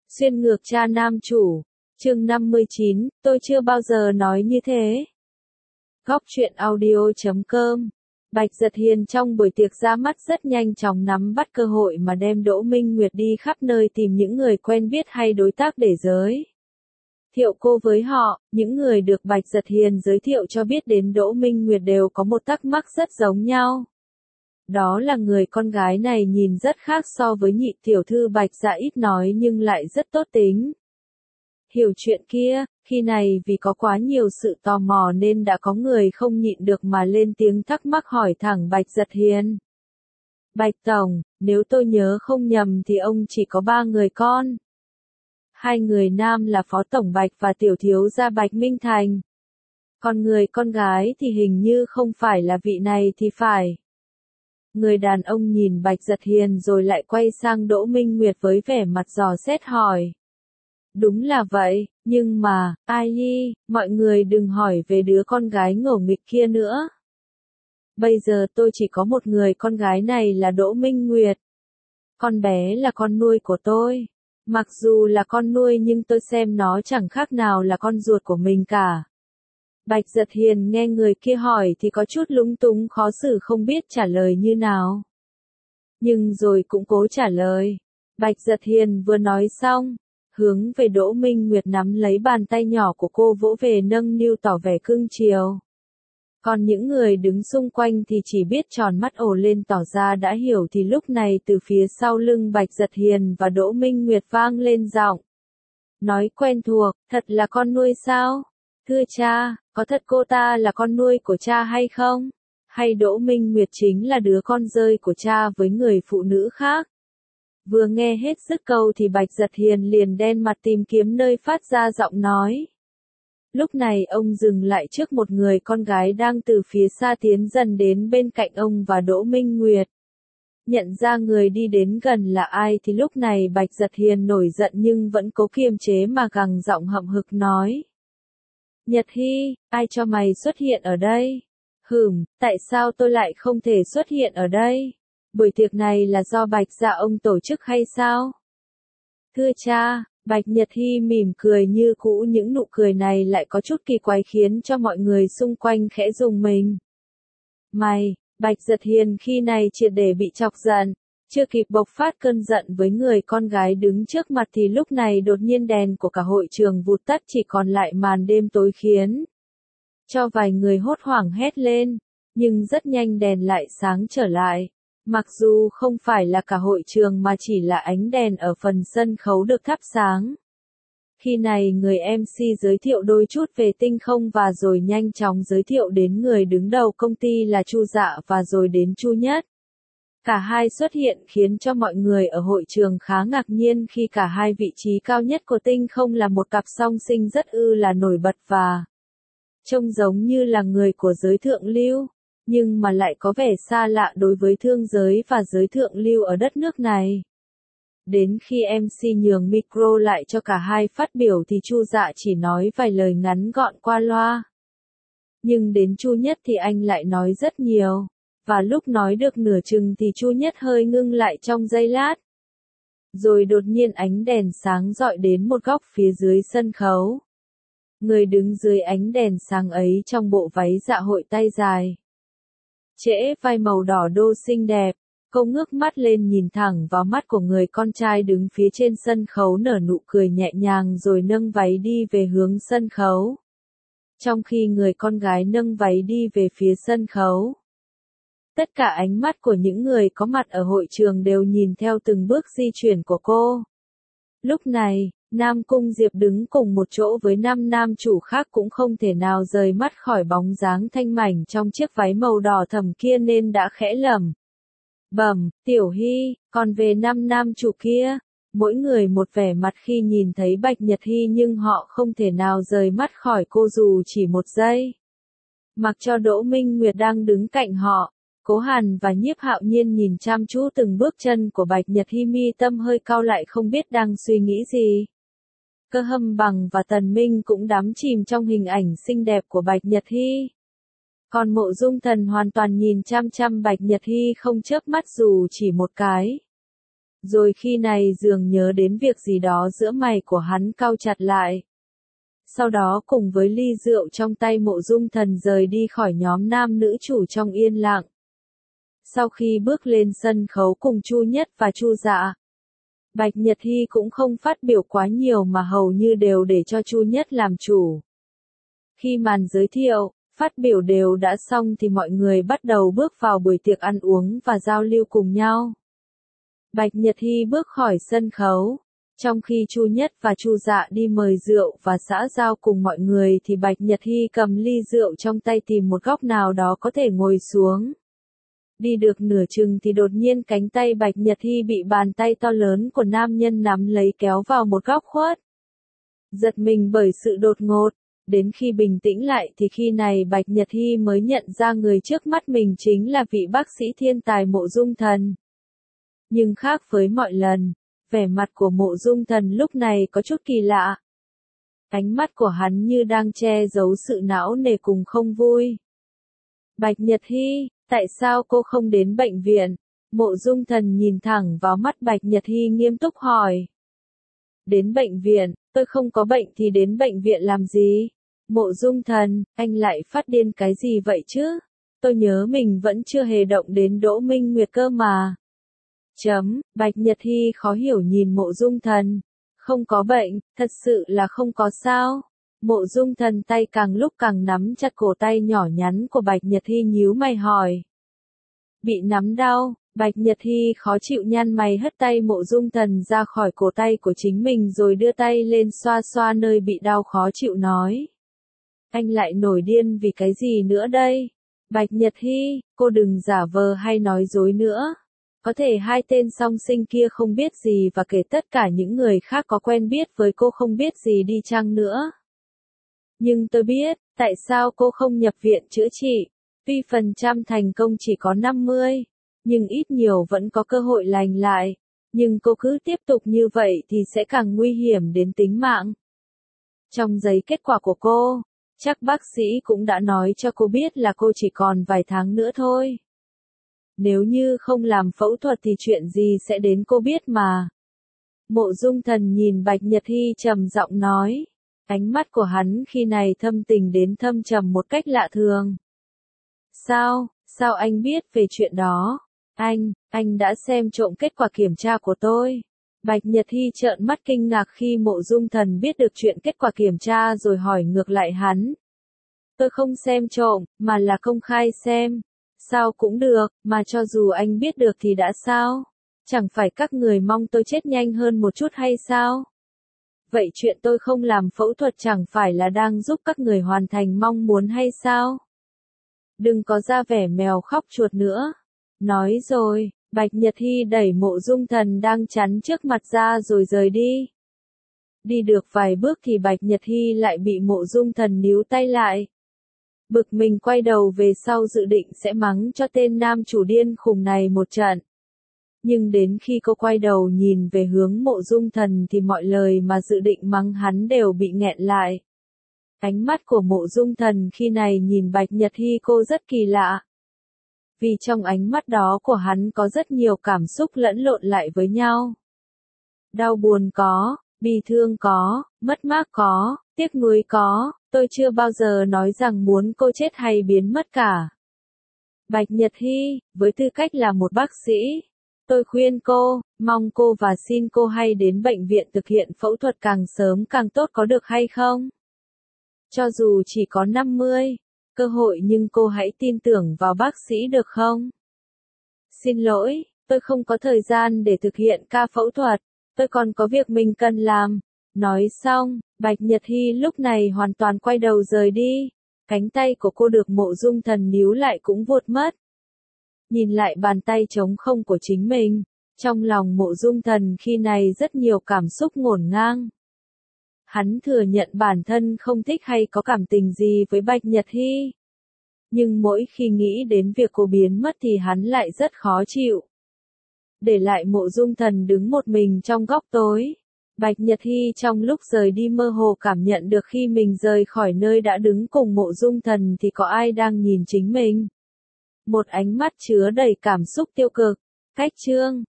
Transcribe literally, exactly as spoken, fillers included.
Xuyên ngược cha nam chủ. Chương năm mươi chín, tôi chưa bao giờ nói như thế. Góc truyện audio chấm com. Bạch Giật Hiền trong buổi tiệc ra mắt rất nhanh chóng nắm bắt cơ hội mà đem Đỗ Minh Nguyệt đi khắp nơi tìm những người quen biết hay đối tác để giới thiệu cô với họ. Những người được Bạch Giật Hiền giới thiệu cho biết đến Đỗ Minh Nguyệt đều có một thắc mắc rất giống nhau. Đó là người con gái này nhìn rất khác so với nhị tiểu thư Bạch Dạ, ít nói nhưng lại rất tốt tính. Hiểu chuyện kia, khi này vì có quá nhiều sự tò mò nên đã có người không nhịn được mà lên tiếng thắc mắc hỏi thẳng Bạch Giật Hiền. Bạch Tổng, nếu tôi nhớ không nhầm thì ông chỉ có ba người con. Hai người nam là Phó Tổng Bạch và Tiểu Thiếu gia Bạch Minh Thành. Còn người con gái thì hình như không phải là vị này thì phải. Người đàn ông nhìn Bạch Giật Hiền rồi lại quay sang Đỗ Minh Nguyệt với vẻ mặt dò xét hỏi. Đúng là vậy, nhưng mà, ai nhi, mọi người đừng hỏi về đứa con gái ngỗ nghịch kia nữa. Bây giờ tôi chỉ có một người con gái này là Đỗ Minh Nguyệt. Con bé là con nuôi của tôi. Mặc dù là con nuôi nhưng tôi xem nó chẳng khác nào là con ruột của mình cả. Bạch Giật Hiền nghe người kia hỏi thì có chút lúng túng khó xử không biết trả lời như nào. Nhưng rồi cũng cố trả lời. Bạch Giật Hiền vừa nói xong, hướng về Đỗ Minh Nguyệt nắm lấy bàn tay nhỏ của cô vỗ về nâng niu tỏ vẻ cưng chiều. Còn những người đứng xung quanh thì chỉ biết tròn mắt ồ lên tỏ ra đã hiểu thì lúc này từ phía sau lưng Bạch Giật Hiền và Đỗ Minh Nguyệt vang lên giọng. Nói quen thuộc, thật là con nuôi sao? Thưa cha, có thật cô ta là con nuôi của cha hay không? Hay Đỗ Minh Nguyệt chính là đứa con rơi của cha với người phụ nữ khác? Vừa nghe hết dứt câu thì Bạch Giật Hiền liền đen mặt tìm kiếm nơi phát ra giọng nói. Lúc này ông dừng lại trước một người con gái đang từ phía xa tiến dần đến bên cạnh ông và Đỗ Minh Nguyệt. Nhận ra người đi đến gần là ai thì lúc này Bạch Giật Hiền nổi giận nhưng vẫn cố kiềm chế mà gằn giọng hậm hực nói. Nhật Hy, ai cho mày xuất hiện ở đây? Hửm, tại sao tôi lại không thể xuất hiện ở đây? Buổi tiệc này là do Bạch Dạ ông tổ chức hay sao? Thưa cha, Bạch Nhật Hy mỉm cười như cũ, những nụ cười này lại có chút kỳ quái khiến cho mọi người xung quanh khẽ rùng mình. Mày, Bạch Giật Hiền khi này triệt để bị chọc giận, chưa kịp bộc phát cơn giận với người con gái đứng trước mặt thì lúc này đột nhiên đèn của cả hội trường vụt tắt, chỉ còn lại màn đêm tối khiến cho vài người hốt hoảng hét lên, nhưng rất nhanh đèn lại sáng trở lại. Mặc dù không phải là cả hội trường mà chỉ là ánh đèn ở phần sân khấu được thắp sáng. Khi này người em xê giới thiệu đôi chút về Tinh Không và rồi nhanh chóng giới thiệu đến người đứng đầu công ty là Chu Dạ và rồi đến Chu Nhất. Cả hai xuất hiện khiến cho mọi người ở hội trường khá ngạc nhiên khi cả hai vị trí cao nhất của Tinh Không là một cặp song sinh rất ư là nổi bật và trông giống như là người của giới thượng lưu. Nhưng mà lại có vẻ xa lạ đối với thương giới và giới thượng lưu ở đất nước này. Đến khi em xê nhường micro lại cho cả hai phát biểu thì Chu Dạ chỉ nói vài lời ngắn gọn qua loa. Nhưng đến Chu Nhất thì anh lại nói rất nhiều, và lúc nói được nửa chừng thì Chu Nhất hơi ngưng lại trong giây lát. Rồi đột nhiên ánh đèn sáng rọi đến một góc phía dưới sân khấu. Người đứng dưới ánh đèn sáng ấy trong bộ váy dạ hội tay dài. Trễ vai màu đỏ đô xinh đẹp, cô ngước mắt lên nhìn thẳng vào mắt của người con trai đứng phía trên sân khấu nở nụ cười nhẹ nhàng rồi nâng váy đi về hướng sân khấu. Trong khi người con gái nâng váy đi về phía sân khấu, tất cả ánh mắt của những người có mặt ở hội trường đều nhìn theo từng bước di chuyển của cô. Lúc này, Nam Cung Diệp đứng cùng một chỗ với năm nam chủ khác cũng không thể nào rời mắt khỏi bóng dáng thanh mảnh trong chiếc váy màu đỏ thẫm kia nên đã khẽ lẩm bẩm, Tiểu Hy, còn về năm nam chủ kia, mỗi người một vẻ mặt khi nhìn thấy Bạch Nhật Hy nhưng họ không thể nào rời mắt khỏi cô dù chỉ một giây. Mặc cho Đỗ Minh Nguyệt đang đứng cạnh họ, Cố Hàn và Nhiếp Hạo Nhiên nhìn chăm chú từng bước chân của Bạch Nhật Hy, mi tâm hơi cau lại không biết đang suy nghĩ gì. Cơ Hâm Bằng và Tần Minh cũng đắm chìm trong hình ảnh xinh đẹp của Bạch Nhật Hy. Còn Mộ Dung Thần hoàn toàn nhìn chăm chăm Bạch Nhật Hy không chớp mắt dù chỉ một cái. Rồi khi này dường nhớ đến việc gì đó giữa mày của hắn cau chặt lại. Sau đó cùng với ly rượu trong tay Mộ Dung Thần rời đi khỏi nhóm nam nữ chủ trong yên lặng. Sau khi bước lên sân khấu cùng Chu Nhất và Chu Dạ, Bạch Nhật Hy cũng không phát biểu quá nhiều mà hầu như đều để cho Chu Nhất làm chủ. Khi màn giới thiệu, phát biểu đều đã xong thì mọi người bắt đầu bước vào buổi tiệc ăn uống và giao lưu cùng nhau. Bạch Nhật Hy bước khỏi sân khấu. Trong khi Chu Nhất và Chu Dạ đi mời rượu và xã giao cùng mọi người thì Bạch Nhật Hy cầm ly rượu trong tay tìm một góc nào đó có thể ngồi xuống. Đi được nửa chừng thì đột nhiên cánh tay Bạch Nhật Hy bị bàn tay to lớn của nam nhân nắm lấy kéo vào một góc khuất. Giật mình bởi sự đột ngột, đến khi bình tĩnh lại thì khi này Bạch Nhật Hy mới nhận ra người trước mắt mình chính là vị bác sĩ thiên tài Mộ Dung Thần. Nhưng khác với mọi lần, vẻ mặt của Mộ Dung Thần lúc này có chút kỳ lạ. Ánh mắt của hắn như đang che giấu sự não nề cùng không vui. Bạch Nhật Hy, tại sao cô không đến bệnh viện? Mộ Dung Thần nhìn thẳng vào mắt Bạch Nhật Hy nghiêm túc hỏi. Đến bệnh viện, tôi không có bệnh thì đến bệnh viện làm gì? Mộ Dung Thần, anh lại phát điên cái gì vậy chứ? Tôi nhớ mình vẫn chưa hề động đến Đỗ Minh Nguyệt cơ mà. Chấm, Bạch Nhật Hy khó hiểu nhìn Mộ Dung Thần. Không có bệnh, thật sự là không có sao. Mộ Dung Thần tay càng lúc càng nắm chặt cổ tay nhỏ nhắn của Bạch Nhật Hy nhíu mày hỏi. Bị nắm đau, Bạch Nhật Hy khó chịu nhăn mày hất tay Mộ Dung Thần ra khỏi cổ tay của chính mình rồi đưa tay lên xoa xoa nơi bị đau khó chịu nói. Anh lại nổi điên vì cái gì nữa đây? Bạch Nhật Hy, cô đừng giả vờ hay nói dối nữa. Có thể hai tên song sinh kia không biết gì và kể tất cả những người khác có quen biết với cô không biết gì đi chăng nữa. Nhưng tôi biết, tại sao cô không nhập viện chữa trị. Tuy phần trăm thành công chỉ có năm mươi, nhưng ít nhiều vẫn có cơ hội lành lại. Nhưng cô cứ tiếp tục như vậy thì sẽ càng nguy hiểm đến tính mạng. Trong giấy kết quả của cô, chắc bác sĩ cũng đã nói cho cô biết là cô chỉ còn vài tháng nữa thôi. Nếu như không làm phẫu thuật thì chuyện gì sẽ đến cô biết mà. Mộ Dung Thần nhìn Bạch Nhật Hy trầm giọng nói. Ánh mắt của hắn khi này thâm tình đến thâm trầm một cách lạ thường. Sao, sao anh biết về chuyện đó? Anh, anh đã xem trộm kết quả kiểm tra của tôi. Bạch Nhật Hy trợn mắt kinh ngạc khi Mộ Dung Thần biết được chuyện kết quả kiểm tra rồi hỏi ngược lại hắn. Tôi không xem trộm, mà là công khai xem. Sao cũng được, mà cho dù anh biết được thì đã sao? Chẳng phải các người mong tôi chết nhanh hơn một chút hay sao? Vậy chuyện tôi không làm phẫu thuật chẳng phải là đang giúp các người hoàn thành mong muốn hay sao? Đừng có ra vẻ mèo khóc chuột nữa. Nói rồi, Bạch Nhật Hy đẩy Mộ Dung Thần đang chắn trước mặt ra rồi rời đi. Đi được vài bước thì Bạch Nhật Hy lại bị Mộ Dung Thần níu tay lại. Bực mình quay đầu về sau dự định sẽ mắng cho tên nam chủ điên khùng này một trận. Nhưng đến khi cô quay đầu nhìn về hướng Mộ Dung Thần thì mọi lời mà dự định mắng hắn đều bị nghẹn lại. Ánh mắt của Mộ Dung Thần khi này nhìn Bạch Nhật Hy cô rất kỳ lạ. Vì trong ánh mắt đó của hắn có rất nhiều cảm xúc lẫn lộn lại với nhau. Đau buồn có, bi thương có, mất mát có, tiếc nuối có, tôi chưa bao giờ nói rằng muốn cô chết hay biến mất cả. Bạch Nhật Hy, với tư cách là một bác sĩ, tôi khuyên cô, mong cô và xin cô hãy đến bệnh viện thực hiện phẫu thuật càng sớm càng tốt có được hay không? Cho dù chỉ có năm mươi cơ hội nhưng cô hãy tin tưởng vào bác sĩ được không? Xin lỗi, tôi không có thời gian để thực hiện ca phẫu thuật, tôi còn có việc mình cần làm. Nói xong, Bạch Nhật Hy lúc này hoàn toàn quay đầu rời đi. Cánh tay của cô được Mộ Dung Thần níu lại cũng vụt mất. Nhìn lại bàn tay trống không của chính mình, trong lòng Mộ Dung Thần khi này rất nhiều cảm xúc ngổn ngang. Hắn thừa nhận bản thân không thích hay có cảm tình gì với Bạch Nhật Hy. Nhưng mỗi khi nghĩ đến việc cô biến mất thì hắn lại rất khó chịu. Để lại Mộ Dung Thần đứng một mình trong góc tối. Bạch Nhật Hy trong lúc rời đi mơ hồ cảm nhận được khi mình rời khỏi nơi đã đứng cùng Mộ Dung Thần thì có ai đang nhìn chính mình. Một ánh mắt chứa đầy cảm xúc tiêu cực. Cách chương